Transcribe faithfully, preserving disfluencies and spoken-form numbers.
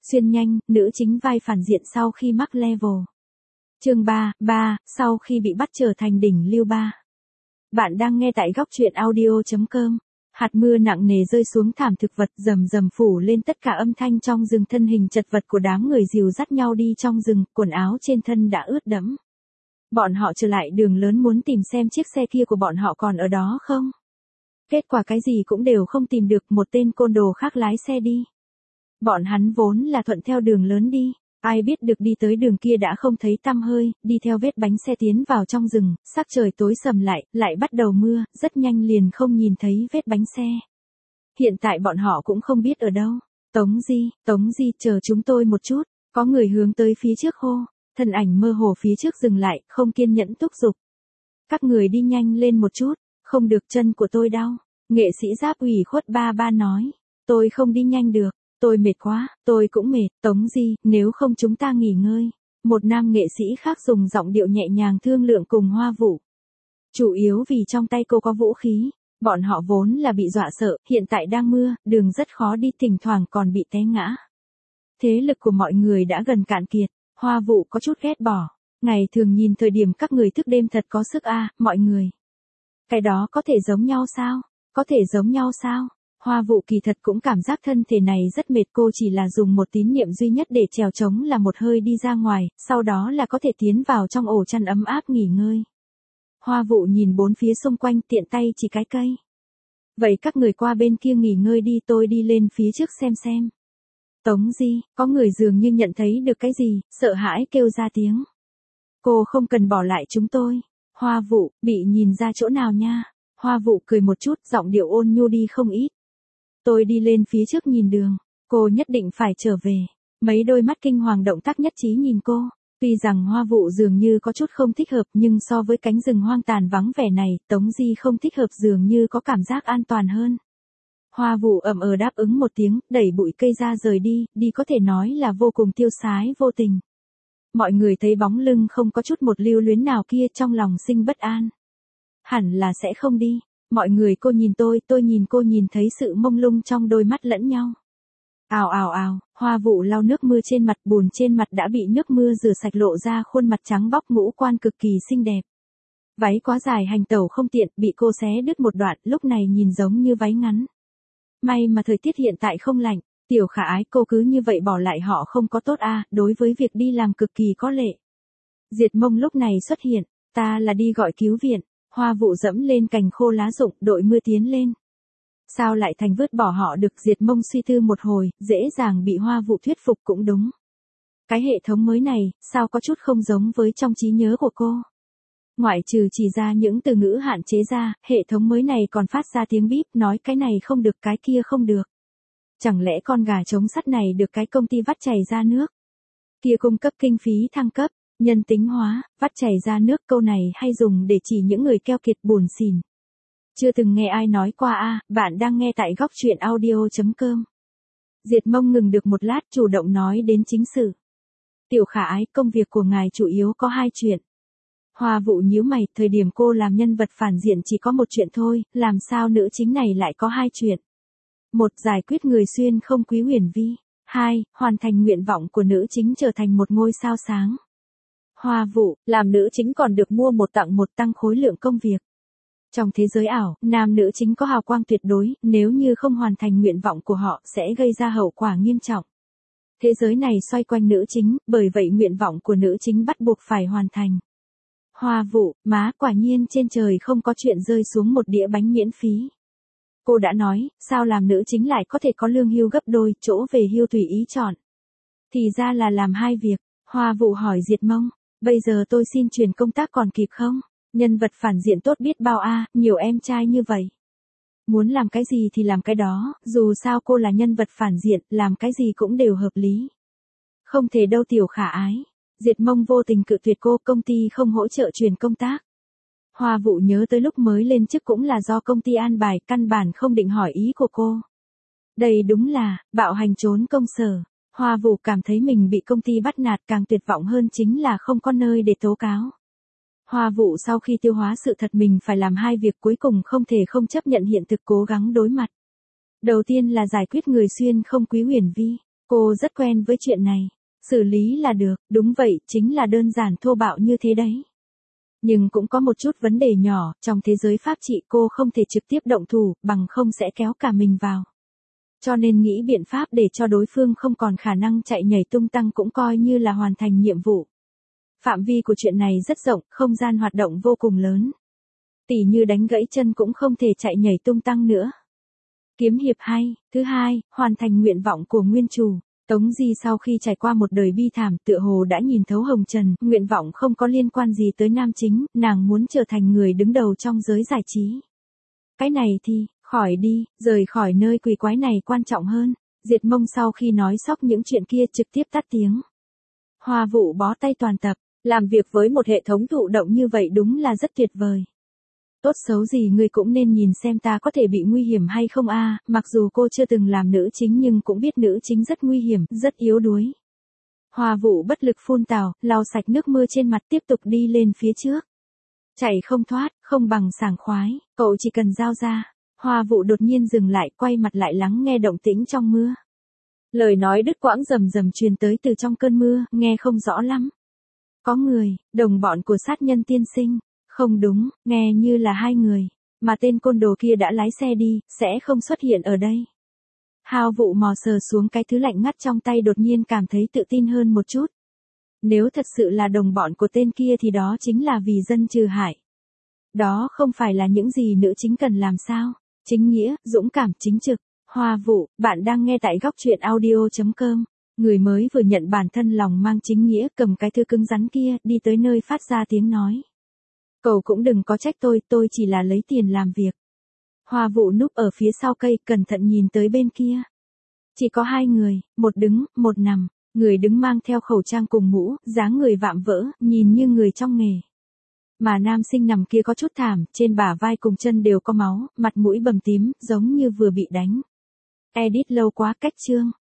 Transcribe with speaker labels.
Speaker 1: Xuyên nhanh, nữ chính vai phản diện sau khi mắc level. Chương ba, ba, sau khi bị bắt trở thành đỉnh lưu ba. Bạn đang nghe tại góc truyện audio chấm com. Hạt mưa nặng nề rơi xuống thảm thực vật rầm rầm phủ lên tất cả âm thanh trong rừng, thân hình chật vật của đám người dìu dắt nhau đi trong rừng, quần áo trên thân đã ướt đẫm. Bọn họ trở lại đường lớn muốn tìm xem chiếc xe kia của bọn họ còn ở đó không. Kết quả cái gì cũng đều không tìm được, một tên côn đồ khác lái xe đi. Bọn hắn vốn là thuận theo đường lớn đi, ai biết được đi tới đường kia đã không thấy tăm hơi, đi theo vết bánh xe tiến vào trong rừng, sắc trời tối sầm lại, lại bắt đầu mưa, rất nhanh liền không nhìn thấy vết bánh xe. Hiện tại bọn họ cũng không biết ở đâu. Tống Di, Tống Di, chờ chúng tôi một chút, có người hướng tới phía trước hô, thân ảnh mơ hồ phía trước dừng lại, không kiên nhẫn thúc giục. Các người đi nhanh lên một chút, không được, chân của tôi đau. Nghệ sĩ Giáp ủy khuất ba ba nói, tôi không đi nhanh được. Tôi mệt quá, tôi cũng mệt, Tống Di, nếu không chúng ta nghỉ ngơi. Một nam nghệ sĩ khác dùng giọng điệu nhẹ nhàng thương lượng cùng Hoa Vũ. Chủ yếu vì trong tay cô có vũ khí, bọn họ vốn là bị dọa sợ, hiện tại đang mưa, đường rất khó đi, thỉnh thoảng còn bị té ngã. Thế lực của mọi người đã gần cạn kiệt, Hoa Vũ có chút ghét bỏ. Ngày thường nhìn thời điểm các người thức đêm thật có sức a, à, mọi người. Cái đó có thể giống nhau sao? Có thể giống nhau sao? Hoa Vũ kỳ thật cũng cảm giác thân thể này rất mệt, cô chỉ là dùng một tín niệm duy nhất để trèo trống là một hơi đi ra ngoài, sau đó là có thể tiến vào trong ổ chăn ấm áp nghỉ ngơi. Hoa Vũ nhìn bốn phía xung quanh, tiện tay chỉ cái cây. Vậy các người qua bên kia nghỉ ngơi đi, tôi đi lên phía trước xem xem. Tống Di, có người dường như nhận thấy được cái gì, sợ hãi kêu ra tiếng. Cô không cần bỏ lại chúng tôi. Hoa Vũ, bị nhìn ra chỗ nào nha? Hoa Vũ cười một chút, giọng điệu ôn nhu đi không ít. Tôi đi lên phía trước nhìn đường, cô nhất định phải trở về. Mấy đôi mắt kinh hoàng động tác nhất trí nhìn cô. Tuy rằng Hoa Vũ dường như có chút không thích hợp, nhưng so với cánh rừng hoang tàn vắng vẻ này, Tống Di không thích hợp dường như có cảm giác an toàn hơn. Hoa Vũ ậm ờ đáp ứng một tiếng, đẩy bụi cây ra rời đi, đi có thể nói là vô cùng tiêu sái vô tình. Mọi người thấy bóng lưng không có chút một lưu luyến nào kia, trong lòng sinh bất an. Hẳn là sẽ không đi. Mọi người, cô nhìn tôi, tôi nhìn cô, nhìn thấy sự mông lung trong đôi mắt lẫn nhau. Ào ào ào, Hoa Vũ lau nước mưa trên mặt, bùn trên mặt đã bị nước mưa rửa sạch, lộ ra khuôn mặt trắng bóc, ngũ quan cực kỳ xinh đẹp. Váy quá dài hành tẩu không tiện, bị cô xé đứt một đoạn, lúc này nhìn giống như váy ngắn. May mà thời tiết hiện tại không lạnh, Tiểu Khả Ái, cô cứ như vậy bỏ lại họ không có tốt à, đối với việc đi làm cực kỳ có lệ. Diệt Mông lúc này xuất hiện, ta là đi gọi cứu viện. Hoa Vũ dẫm lên cành khô lá rụng, đội mưa tiến lên. Sao lại thành vứt bỏ họ được? Diệt Mông suy tư một hồi, dễ dàng bị Hoa Vũ thuyết phục cũng đúng. Cái hệ thống mới này, sao có chút không giống với trong trí nhớ của cô? Ngoại trừ chỉ ra những từ ngữ hạn chế ra, hệ thống mới này còn phát ra tiếng bíp, nói cái này không được, cái kia không được. Chẳng lẽ con gà trống sắt này được cái công ty vắt chảy ra nước? Kia cung cấp kinh phí thăng cấp. Nhân tính hóa, vắt chảy ra nước, câu này hay dùng để chỉ những người keo kiệt buồn xỉn. Chưa từng nghe ai nói qua a, à, bạn đang nghe tại góc truyện audio chấm com. Diệt Mông ngừng được một lát, chủ động nói đến chính sự. Tiểu Khả Ái, công việc của ngài chủ yếu có hai chuyện. Hoa Vũ nhíu mày, thời điểm cô làm nhân vật phản diện chỉ có một chuyện thôi, làm sao nữ chính này lại có hai chuyện? Một, giải quyết người xuyên không Quý Huyền Vi. Hai, hoàn thành nguyện vọng của nữ chính trở thành một ngôi sao sáng. Hoa Vũ, làm nữ chính còn được mua một tặng một, tăng khối lượng công việc. Trong thế giới ảo, nam nữ chính có hào quang tuyệt đối, nếu như không hoàn thành nguyện vọng của họ sẽ gây ra hậu quả nghiêm trọng. Thế giới này xoay quanh nữ chính, bởi vậy nguyện vọng của nữ chính bắt buộc phải hoàn thành. Hoa Vũ, má, quả nhiên trên trời không có chuyện rơi xuống một đĩa bánh miễn phí. Cô đã nói, sao làm nữ chính lại có thể có lương hưu gấp đôi, chỗ về hưu tùy ý chọn. Thì ra là làm hai việc. Hoa Vũ hỏi Diệt Mông. Bây giờ tôi xin chuyển công tác còn kịp không? Nhân vật phản diện tốt biết bao a, à, nhiều em trai như vậy. Muốn làm cái gì thì làm cái đó, dù sao cô là nhân vật phản diện, làm cái gì cũng đều hợp lý. Không thể đâu Tiểu Khả Ái. Diệt Mông vô tình cự tuyệt cô, công ty không hỗ trợ chuyển công tác. Hoa Vũ nhớ tới lúc mới lên chức cũng là do công ty an bài, căn bản không định hỏi ý của cô. Đây đúng là, bạo hành trốn công sở. Hoa Vũ cảm thấy mình bị công ty bắt nạt, càng tuyệt vọng hơn chính là không có nơi để tố cáo. Hoa Vũ sau khi tiêu hóa sự thật mình phải làm hai việc, cuối cùng không thể không chấp nhận hiện thực, cố gắng đối mặt. Đầu tiên là giải quyết người xuyên không Quý Huyền Vi. Cô rất quen với chuyện này. Xử lý là được, đúng vậy, chính là đơn giản thô bạo như thế đấy. Nhưng cũng có một chút vấn đề nhỏ, trong thế giới pháp trị cô không thể trực tiếp động thủ, bằng không sẽ kéo cả mình vào. Cho nên nghĩ biện pháp để cho đối phương không còn khả năng chạy nhảy tung tăng cũng coi như là hoàn thành nhiệm vụ. Phạm vi của chuyện này rất rộng, không gian hoạt động vô cùng lớn. Tỉ như đánh gãy chân cũng không thể chạy nhảy tung tăng nữa. Kiếm hiệp hay, thứ hai, hoàn thành nguyện vọng của nguyên chủ. Tống Di sau khi trải qua một đời bi thảm tựa hồ đã nhìn thấu hồng trần, nguyện vọng không có liên quan gì tới nam chính, nàng muốn trở thành người đứng đầu trong giới giải trí. Cái này thì, khỏi đi, rời khỏi nơi quỷ quái này quan trọng hơn. Diệt Mông sau khi nói sóc những chuyện kia trực tiếp tắt tiếng. Hoa Vũ bó tay toàn tập, làm việc với một hệ thống thụ động như vậy đúng là rất tuyệt vời. Tốt xấu gì ngươi cũng nên nhìn xem ta có thể bị nguy hiểm hay không a. Mặc dù cô chưa từng làm nữ chính nhưng cũng biết nữ chính rất nguy hiểm, rất yếu đuối. Hoa Vũ bất lực phun tào, lau sạch nước mưa trên mặt tiếp tục đi lên phía trước. Chạy không thoát, không bằng sảng khoái, cậu chỉ cần giao ra. Hoa Vũ đột nhiên dừng lại, quay mặt lại lắng nghe động tĩnh trong mưa. Lời nói đứt quãng rầm rầm truyền tới từ trong cơn mưa, nghe không rõ lắm. Có người, đồng bọn của sát nhân tiên sinh. Không đúng, nghe như là hai người, mà tên côn đồ kia đã lái xe đi, sẽ không xuất hiện ở đây. Hào Vũ mò sờ xuống cái thứ lạnh ngắt trong tay đột nhiên cảm thấy tự tin hơn một chút. Nếu thật sự là đồng bọn của tên kia thì đó chính là vì dân trừ hại. Đó không phải là những gì nữ chính cần làm sao? Chính nghĩa, dũng cảm, chính trực. Hoa Vũ, bạn đang nghe tại góc truyện audio chấm com. Người mới vừa nhận bản thân lòng mang chính nghĩa cầm cái thư cứng rắn kia đi tới nơi phát ra tiếng nói. Cậu cũng đừng có trách tôi, tôi chỉ là lấy tiền làm việc. Hoa Vũ núp ở phía sau cây, cẩn thận nhìn tới bên kia. Chỉ có hai người, một đứng, một nằm. Người đứng mang theo khẩu trang cùng mũ, dáng người vạm vỡ, nhìn như người trong nghề. Mà nam sinh nằm kia có chút thảm, trên bả vai cùng chân đều có máu, mặt mũi bầm tím, giống như vừa bị đánh. Edit lâu quá cách chương.